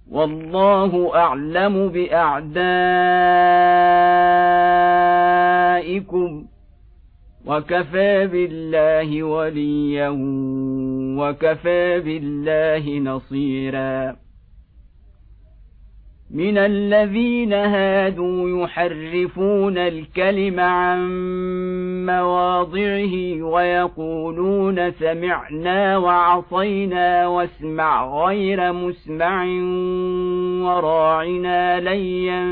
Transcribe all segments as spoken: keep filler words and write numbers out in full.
والله أعلم بأعدائكم وكفى بالله وليا وكفى بالله نصيرا من الذين هادوا يحرفون الكلم عن مواضعه ويقولون سمعنا وعصينا واسمع غير مسمع وراعنا ليا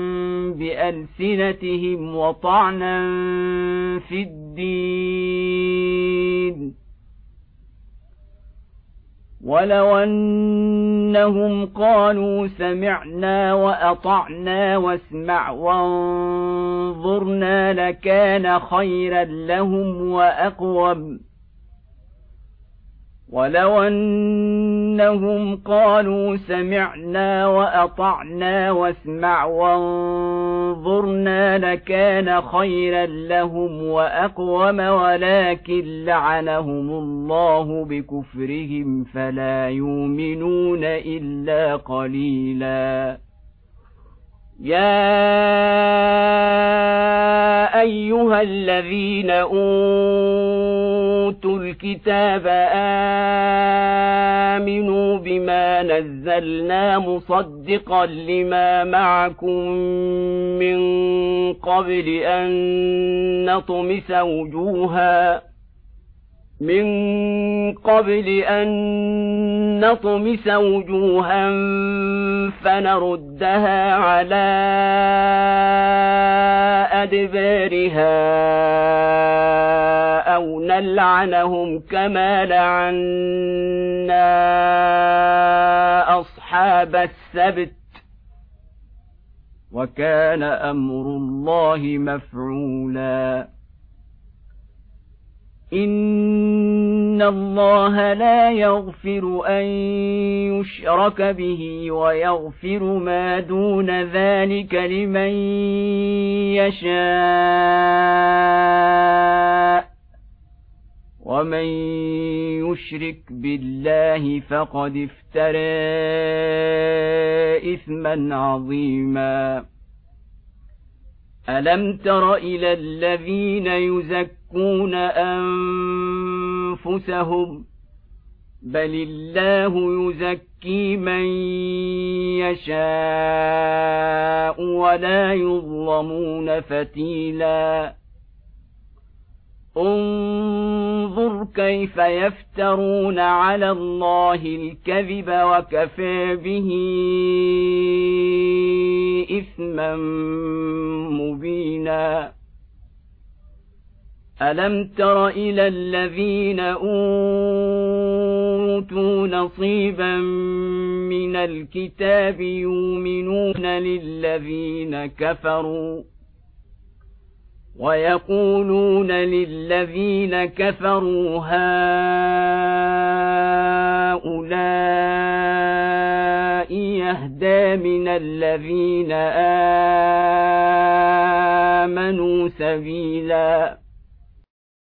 بألسنتهم وطعنا في الدين ولو أنهم قالوا سمعنا وأطعنا واسمع وانظرنا لكان خيرا لهم وأقوم ولو أنهم قالوا سمعنا وأطعنا واسمع وانظرنا لكان خيرا لهم وأقوم ولكن لعنهم الله بكفرهم فلا يؤمنون إلا قليلا يا أيها الذين أوتوا الكتاب آمنوا بما نزلنا مصدقا لما معكم من قبل أن نطمس وجوها من قبل أن نطمس وجوها فنردها على أدبارها أو نلعنهم كما لعنا أصحاب السبت وكان أمر الله مفعولا إن الله لا يغفر أن يشرك به ويغفر ما دون ذلك لمن يشاء ومن يشرك بالله فقد افترى إثما عظيما ألم تر إلى الذين يزكون أنفسهم بل الله يزكي من يشاء ولا يظلمون فتيلا انظر كيف يفترون على الله الكذب وكفى به إثما مبينا ألم تر إلى الذين أوتوا نصيبا من الكتاب يؤمنون للذين كفروا ويقولون للذين كفروا هؤلاء يهدى من الذين آمنوا سبيلا